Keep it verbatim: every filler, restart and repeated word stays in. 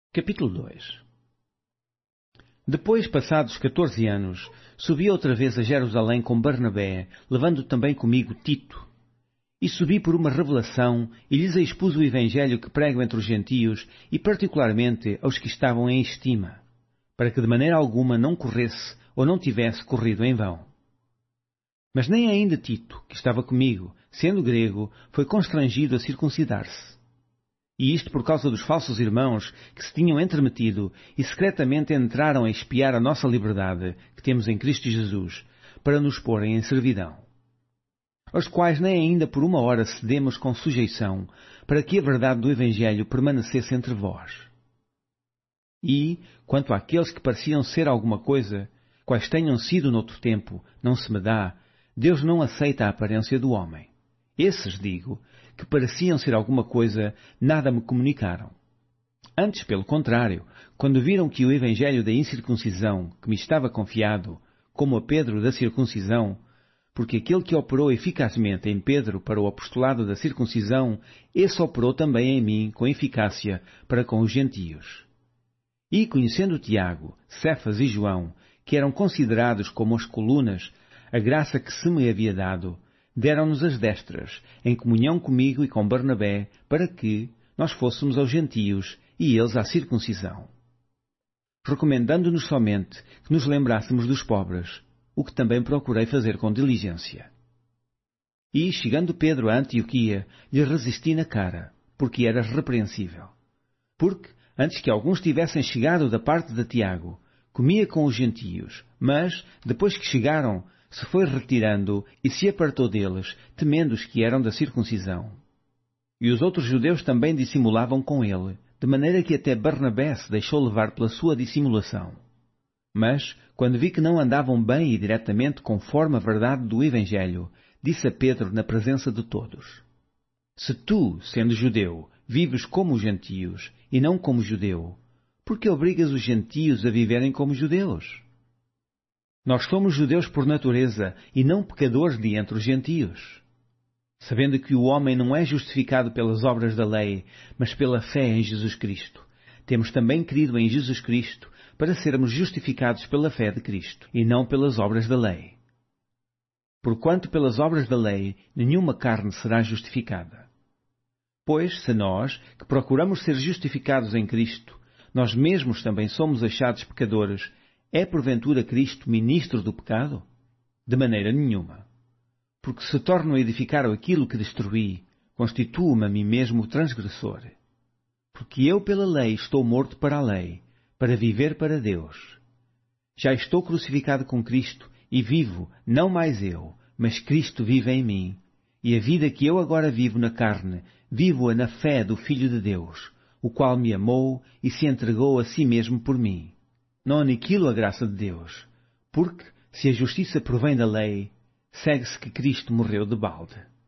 Capítulo dois. Depois, passados catorze anos, subi outra vez a Jerusalém com Barnabé, levando também comigo Tito. E subi por uma revelação e lhes expus o Evangelho que prego entre os gentios e particularmente aos que estavam em estima, para que de maneira alguma não corresse ou não tivesse corrido em vão. Mas nem ainda Tito, que estava comigo, sendo grego, foi constrangido a circuncidar-se. E isto por causa dos falsos irmãos que se tinham entremetido e secretamente entraram a espiar a nossa liberdade que temos em Cristo Jesus, para nos porem em servidão. Aos quais nem ainda por uma hora cedemos com sujeição, para que a verdade do Evangelho permanecesse entre vós. E, quanto àqueles que pareciam ser alguma coisa, quais tenham sido noutro tempo, não se me dá, Deus não aceita a aparência do homem. Esses, digo, que pareciam ser alguma coisa, nada me comunicaram. Antes, pelo contrário, quando viram que o Evangelho da incircuncisão, que me estava confiado, como a Pedro da circuncisão, porque aquele que operou eficazmente em Pedro para o apostolado da circuncisão, esse operou também em mim com eficácia para com os gentios. E, conhecendo Tiago, Cefas e João, que eram considerados como as colunas, a graça que se me havia dado, deram-nos as destras, em comunhão comigo e com Barnabé, para que nós fôssemos aos gentios e eles à circuncisão. Recomendando-nos somente que nos lembrássemos dos pobres, o que também procurei fazer com diligência. E, chegando Pedro a Antioquia, lhe resisti na cara, porque era repreensível. Porque, antes que alguns tivessem chegado da parte de Tiago, comia com os gentios, mas, depois que chegaram, se foi retirando e se apartou deles, temendo os que eram da circuncisão. E os outros judeus também dissimulavam com ele, de maneira que até Barnabé se deixou levar pela sua dissimulação. Mas, quando vi que não andavam bem e diretamente conforme a verdade do Evangelho, disse a Pedro na presença de todos: Se tu, sendo judeu, vives como os gentios e não como judeu, por que obrigas os gentios a viverem como judeus? Nós somos judeus por natureza e não pecadores de entre os gentios. Sabendo que o homem não é justificado pelas obras da lei, mas pela fé em Jesus Cristo, temos também crido em Jesus Cristo para sermos justificados pela fé de Cristo e não pelas obras da lei. Porquanto pelas obras da lei nenhuma carne será justificada. Pois, se nós, que procuramos ser justificados em Cristo, nós mesmos também somos achados pecadores, é porventura Cristo ministro do pecado? De maneira nenhuma. Porque se torno a edificar aquilo que destruí, constituo-me a mim mesmo transgressor. Porque eu pela lei estou morto para a lei, para viver para Deus. Já estou crucificado com Cristo e vivo, não mais eu, mas Cristo vive em mim. E a vida que eu agora vivo na carne, vivo-a na fé do Filho de Deus, o qual me amou e se entregou a si mesmo por mim. Não aniquilo a graça de Deus, porque, se a justiça provém da lei, segue-se que Cristo morreu de balde.